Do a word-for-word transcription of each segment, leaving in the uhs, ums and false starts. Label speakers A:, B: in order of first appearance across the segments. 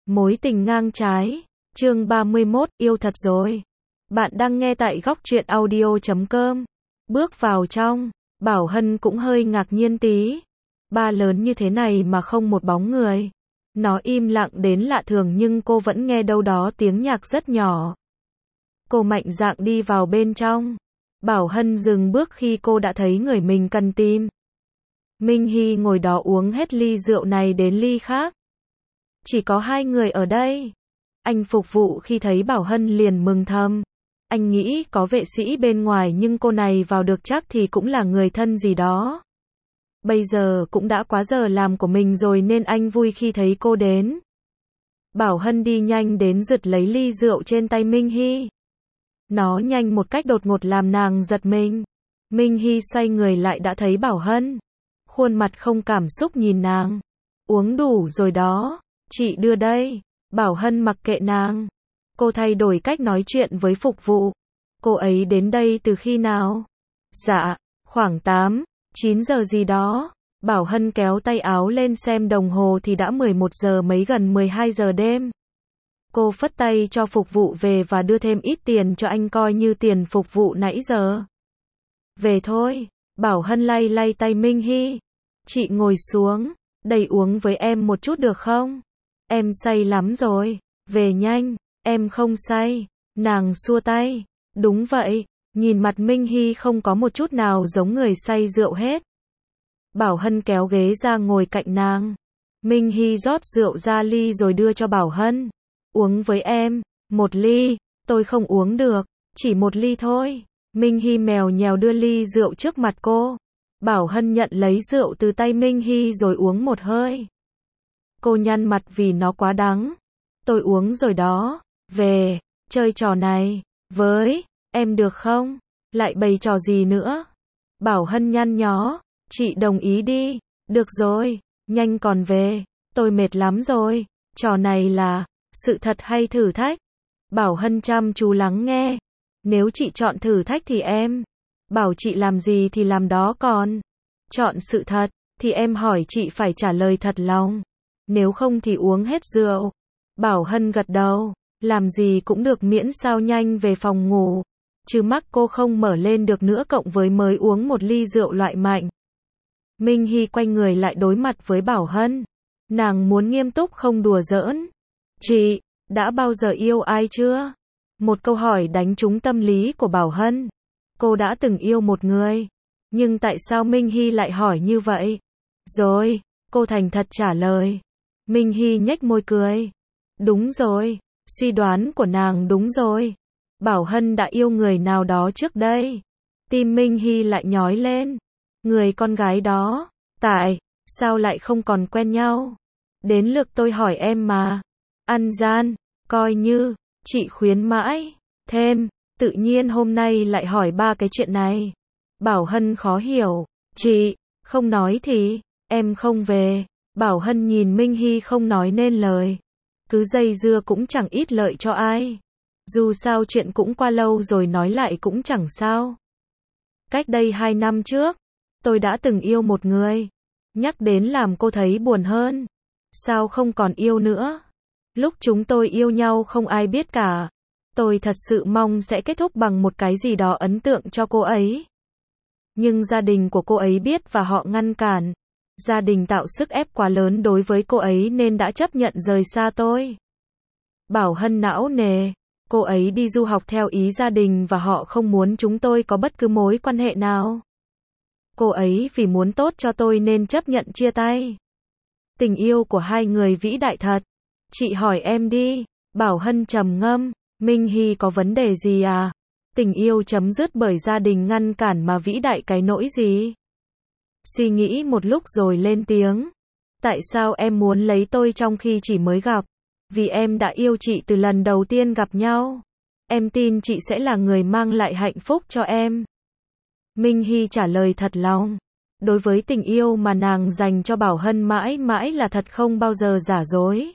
A: Mối tình ngang trái, chương ba mươi mốt, yêu thật rồi. Bạn đang nghe tại góc truyện audio chấm com. Bước vào trong, Bảo Hân cũng hơi ngạc nhiên tí. Ba lớn như thế này mà không một bóng người. Nó im lặng đến lạ thường nhưng cô vẫn nghe đâu đó tiếng nhạc rất nhỏ. Cô mạnh dạn đi vào bên trong. Bảo Hân dừng bước khi cô đã thấy người mình cần tìm. Minh Hy ngồi đó uống hết ly rượu này đến ly khác. Chỉ có hai người ở đây. Anh phục vụ khi thấy Bảo Hân liền mừng thầm. Anh nghĩ có vệ sĩ bên ngoài nhưng cô này vào được chắc thì cũng là người thân gì đó. Bây giờ cũng đã quá giờ làm của mình rồi nên anh vui khi thấy cô đến. Bảo Hân đi nhanh đến giật lấy ly rượu trên tay Minh Hy. Nó nhanh một cách đột ngột làm nàng giật mình. Minh Hy xoay người lại đã thấy Bảo Hân. Khuôn mặt không cảm xúc nhìn nàng. Uống đủ rồi đó. Chị đưa đây. Bảo Hân mặc kệ nàng. Cô thay đổi cách nói chuyện với phục vụ. Cô ấy đến đây từ khi nào? Dạ, khoảng tám, chín giờ gì đó. Bảo Hân kéo tay áo lên xem đồng hồ thì đã mười một giờ mấy gần mười hai giờ đêm. Cô phất tay cho phục vụ về và đưa thêm ít tiền cho anh coi như tiền phục vụ nãy giờ. Về thôi. Bảo Hân lay lay tay Minh Hy. Chị ngồi xuống. Đây uống với em một chút được không? Em say lắm rồi. Về nhanh. Em không say. Nàng xua tay. Đúng vậy. Nhìn mặt Minh Hy không có một chút nào giống người say rượu hết. Bảo Hân kéo ghế ra ngồi cạnh nàng. Minh Hy rót rượu ra ly rồi đưa cho Bảo Hân. Uống với em. Một ly. Tôi không uống được. Chỉ một ly thôi. Minh Hy mèo nhèo đưa ly rượu trước mặt cô. Bảo Hân nhận lấy rượu từ tay Minh Hy rồi uống một hơi. Cô nhăn mặt vì nó quá đắng. Tôi uống rồi đó. Về. Chơi trò này. Với. Em được không? Lại bày trò gì nữa? Bảo Hân nhăn nhó. Chị đồng ý đi. Được rồi. Nhanh còn về. Tôi mệt lắm rồi. Trò này là sự thật hay thử thách? Bảo Hân chăm chú lắng nghe. Nếu chị chọn thử thách thì em bảo chị làm gì thì làm đó, còn chọn sự thật thì em hỏi chị phải trả lời thật lòng. Nếu không thì uống hết rượu. Bảo Hân gật đầu. Làm gì cũng được miễn sao nhanh về phòng ngủ. Chứ mắt cô không mở lên được nữa cộng với mới uống một ly rượu loại mạnh. Minh Hy quay người lại đối mặt với Bảo Hân. Nàng muốn nghiêm túc không đùa giỡn. Chị, đã bao giờ yêu ai chưa? Một câu hỏi đánh trúng tâm lý của Bảo Hân. Cô đã từng yêu một người. Nhưng tại sao Minh Hy lại hỏi như vậy? Rồi, cô thành thật trả lời. Minh Hy nhếch môi cười. Đúng rồi, suy đoán của nàng đúng rồi. Bảo Hân đã yêu người nào đó trước đây. Tim Minh Hy lại nhói lên. Người con gái đó, tại sao lại không còn quen nhau? Đến lượt tôi hỏi em mà. Ăn gian, coi như chị khuyến mãi. Thêm, tự nhiên hôm nay lại hỏi ba cái chuyện này. Bảo Hân khó hiểu. Chị, không nói thì em không về. Bảo Hân nhìn Minh Hy không nói nên lời. Cứ dây dưa cũng chẳng ít lợi cho ai. Dù sao chuyện cũng qua lâu rồi nói lại cũng chẳng sao. Cách đây hai năm trước, tôi đã từng yêu một người. Nhắc đến làm cô thấy buồn hơn. Sao không còn yêu nữa? Lúc chúng tôi yêu nhau không ai biết cả. Tôi thật sự mong sẽ kết thúc bằng một cái gì đó ấn tượng cho cô ấy. Nhưng gia đình của cô ấy biết và họ ngăn cản. Gia đình tạo sức ép quá lớn đối với cô ấy nên đã chấp nhận rời xa tôi. Bảo Hân não nề. Cô ấy đi du học theo ý gia đình và họ không muốn chúng tôi có bất cứ mối quan hệ nào. Cô ấy vì muốn tốt cho tôi nên chấp nhận chia tay. Tình yêu của hai người vĩ đại thật. Chị hỏi em đi. Bảo Hân trầm ngâm. Minh Hy có vấn đề gì à? Tình yêu chấm dứt bởi gia đình ngăn cản mà vĩ đại cái nỗi gì? Suy nghĩ một lúc rồi lên tiếng. Tại sao em muốn lấy tôi trong khi chỉ mới gặp? Vì em đã yêu chị từ lần đầu tiên gặp nhau. Em tin chị sẽ là người mang lại hạnh phúc cho em. Minh Hy trả lời thật lòng. Đối với tình yêu mà nàng dành cho Bảo Hân mãi mãi là thật không bao giờ giả dối.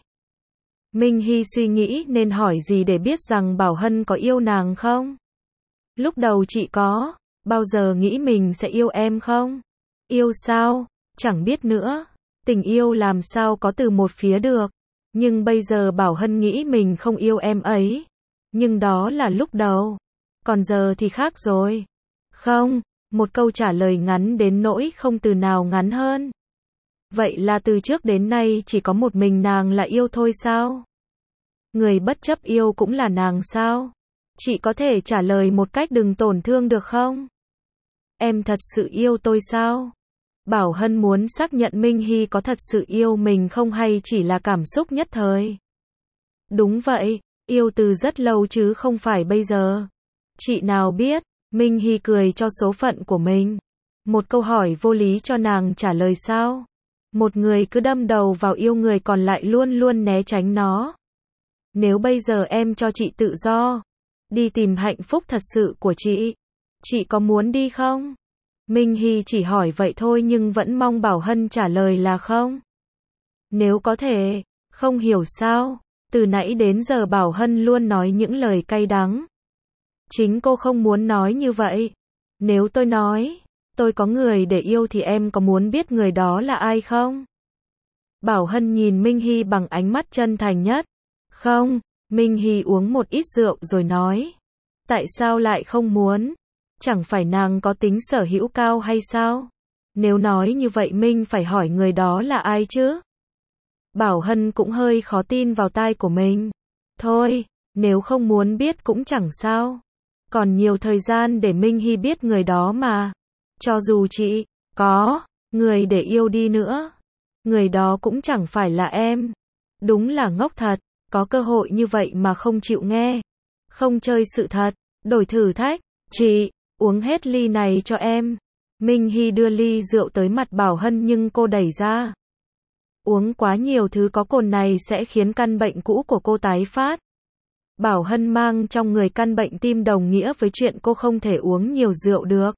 A: Minh Hy suy nghĩ nên hỏi gì để biết rằng Bảo Hân có yêu nàng không? Lúc đầu chị có bao giờ nghĩ mình sẽ yêu em không? Yêu sao? Chẳng biết nữa. Tình yêu làm sao có từ một phía được. Nhưng bây giờ Bảo Hân nghĩ mình không yêu em ấy. Nhưng đó là lúc đầu. Còn giờ thì khác rồi. Không, một câu trả lời ngắn đến nỗi không từ nào ngắn hơn. Vậy là từ trước đến nay chỉ có một mình nàng là yêu thôi sao? Người bất chấp yêu cũng là nàng sao? Chị có thể trả lời một cách đừng tổn thương được không? Em thật sự yêu tôi sao? Bảo Hân muốn xác nhận Minh Hy có thật sự yêu mình không hay chỉ là cảm xúc nhất thời. Đúng vậy, yêu từ rất lâu chứ không phải bây giờ. Chị nào biết, Minh Hy cười cho số phận của mình. Một câu hỏi vô lý cho nàng trả lời sao? Một người cứ đâm đầu vào yêu người còn lại luôn luôn né tránh nó. Nếu bây giờ em cho chị tự do, đi tìm hạnh phúc thật sự của chị, chị có muốn đi không? Minh Hy chỉ hỏi vậy thôi nhưng vẫn mong Bảo Hân trả lời là không. Nếu có thể, không hiểu sao, từ nãy đến giờ Bảo Hân luôn nói những lời cay đắng. Chính cô không muốn nói như vậy. Nếu tôi nói, tôi có người để yêu thì em có muốn biết người đó là ai không? Bảo Hân nhìn Minh Hy bằng ánh mắt chân thành nhất. Không, Minh Hy uống một ít rượu rồi nói. Tại sao lại không muốn? Chẳng phải nàng có tính sở hữu cao hay sao? Nếu nói như vậy Minh phải hỏi người đó là ai chứ? Bảo Hân cũng hơi khó tin vào tai của mình. Thôi, nếu không muốn biết cũng chẳng sao. Còn nhiều thời gian để Minh Hy biết người đó mà. Cho dù chị có người để yêu đi nữa, người đó cũng chẳng phải là em. Đúng là ngốc thật, có cơ hội như vậy mà không chịu nghe. Không chơi sự thật, đổi thử thách. Chị, uống hết ly này cho em. Minh Hy đưa ly rượu tới mặt Bảo Hân nhưng cô đẩy ra. Uống quá nhiều thứ có cồn này sẽ khiến căn bệnh cũ của cô tái phát. Bảo Hân mang trong người căn bệnh tim đồng nghĩa với chuyện cô không thể uống nhiều rượu được.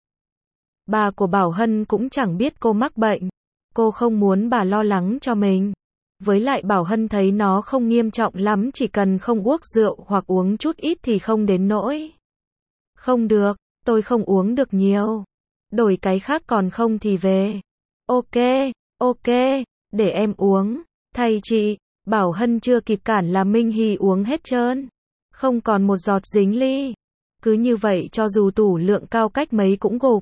A: Bà của Bảo Hân cũng chẳng biết cô mắc bệnh. Cô không muốn bà lo lắng cho mình. Với lại Bảo Hân thấy nó không nghiêm trọng lắm, chỉ cần không uống rượu hoặc uống chút ít thì không đến nỗi. Không được, tôi không uống được nhiều. Đổi cái khác còn không thì về. Ok, ok, để em uống. Thay chị, Bảo Hân chưa kịp cản là Minh Hy uống hết trơn. Không còn một giọt dính ly. Cứ như vậy cho dù tủ lượng cao cách mấy cũng gục.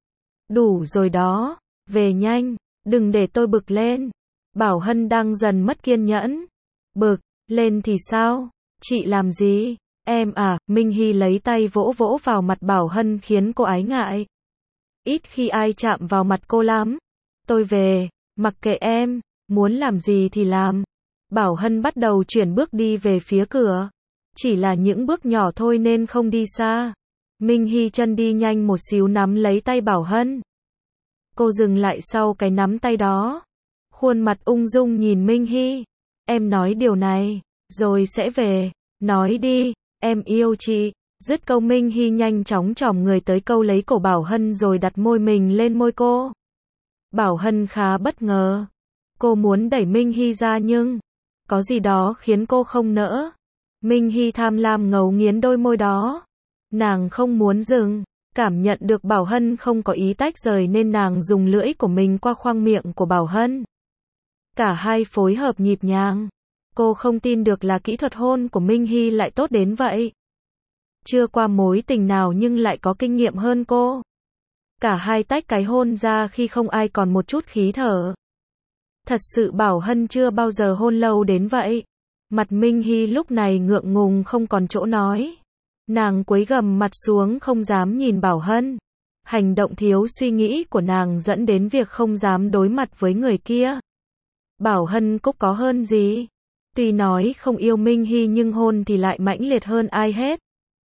A: Đủ rồi đó, về nhanh, đừng để tôi bực lên. Bảo Hân đang dần mất kiên nhẫn. Bực, lên thì sao? Chị làm gì? Em à, Minh Hy lấy tay vỗ vỗ vào mặt Bảo Hân khiến cô ái ngại. Ít khi ai chạm vào mặt cô lắm. Tôi về, mặc kệ em, muốn làm gì thì làm. Bảo Hân bắt đầu chuyển bước đi về phía cửa. Chỉ là những bước nhỏ thôi nên không đi xa. Minh Hy chân đi nhanh một xíu nắm lấy tay Bảo Hân. Cô dừng lại sau cái nắm tay đó. Khuôn mặt ung dung nhìn Minh Hy. Em nói điều này, rồi sẽ về. Nói đi, em yêu chị. Dứt câu Minh Hy nhanh chóng chỏm người tới câu lấy cổ Bảo Hân rồi đặt môi mình lên môi cô. Bảo Hân khá bất ngờ. Cô muốn đẩy Minh Hy ra nhưng có gì đó khiến cô không nỡ. Minh Hy tham lam ngấu nghiến đôi môi đó. Nàng không muốn dừng. Cảm nhận được Bảo Hân không có ý tách rời nên nàng dùng lưỡi của mình qua khoang miệng của Bảo Hân. Cả hai phối hợp nhịp nhàng. Cô không tin được là kỹ thuật hôn của Minh Hy lại tốt đến vậy. Chưa qua mối tình nào nhưng lại có kinh nghiệm hơn cô. Cả hai tách cái hôn ra khi không ai còn một chút khí thở. Thật sự Bảo Hân chưa bao giờ hôn lâu đến vậy. Mặt Minh Hy lúc này ngượng ngùng không còn chỗ nói. Nàng cúi gằm mặt xuống không dám nhìn Bảo Hân. Hành động thiếu suy nghĩ của nàng dẫn đến việc không dám đối mặt với người kia. Bảo Hân cũng có hơn gì. Tuy nói không yêu Minh Hy nhưng hôn thì lại mãnh liệt hơn ai hết.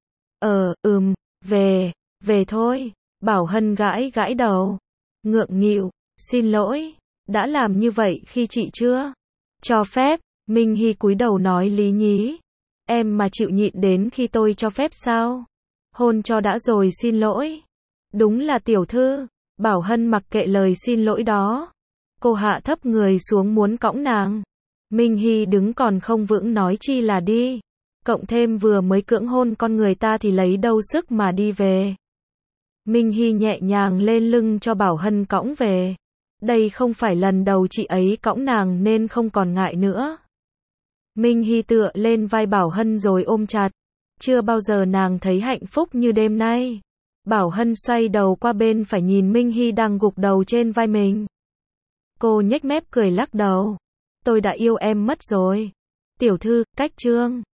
A: Ờ, ừm, về, về thôi. Bảo Hân gãi gãi đầu. Ngượng nghịu, xin lỗi, đã làm như vậy khi chị chưa cho phép. Minh Hy cúi đầu nói lý nhí. Em mà chịu nhịn đến khi tôi cho phép sao? Hôn cho đã rồi xin lỗi. Đúng là tiểu thư. Bảo Hân mặc kệ lời xin lỗi đó. Cô hạ thấp người xuống muốn cõng nàng. Minh Hy đứng còn không vững nói chi là đi. Cộng thêm vừa mới cưỡng hôn con người ta thì lấy đâu sức mà đi về. Minh Hy nhẹ nhàng lên lưng cho Bảo Hân cõng về. Đây không phải lần đầu chị ấy cõng nàng nên không còn ngại nữa. Minh Hy tựa lên vai Bảo Hân rồi ôm chặt. Chưa bao giờ nàng thấy hạnh phúc như đêm nay. Bảo Hân xoay đầu qua bên phải nhìn Minh Hy đang gục đầu trên vai mình. Cô nhếch mép cười lắc đầu. Tôi đã yêu em mất rồi. Tiểu thư, cách chương.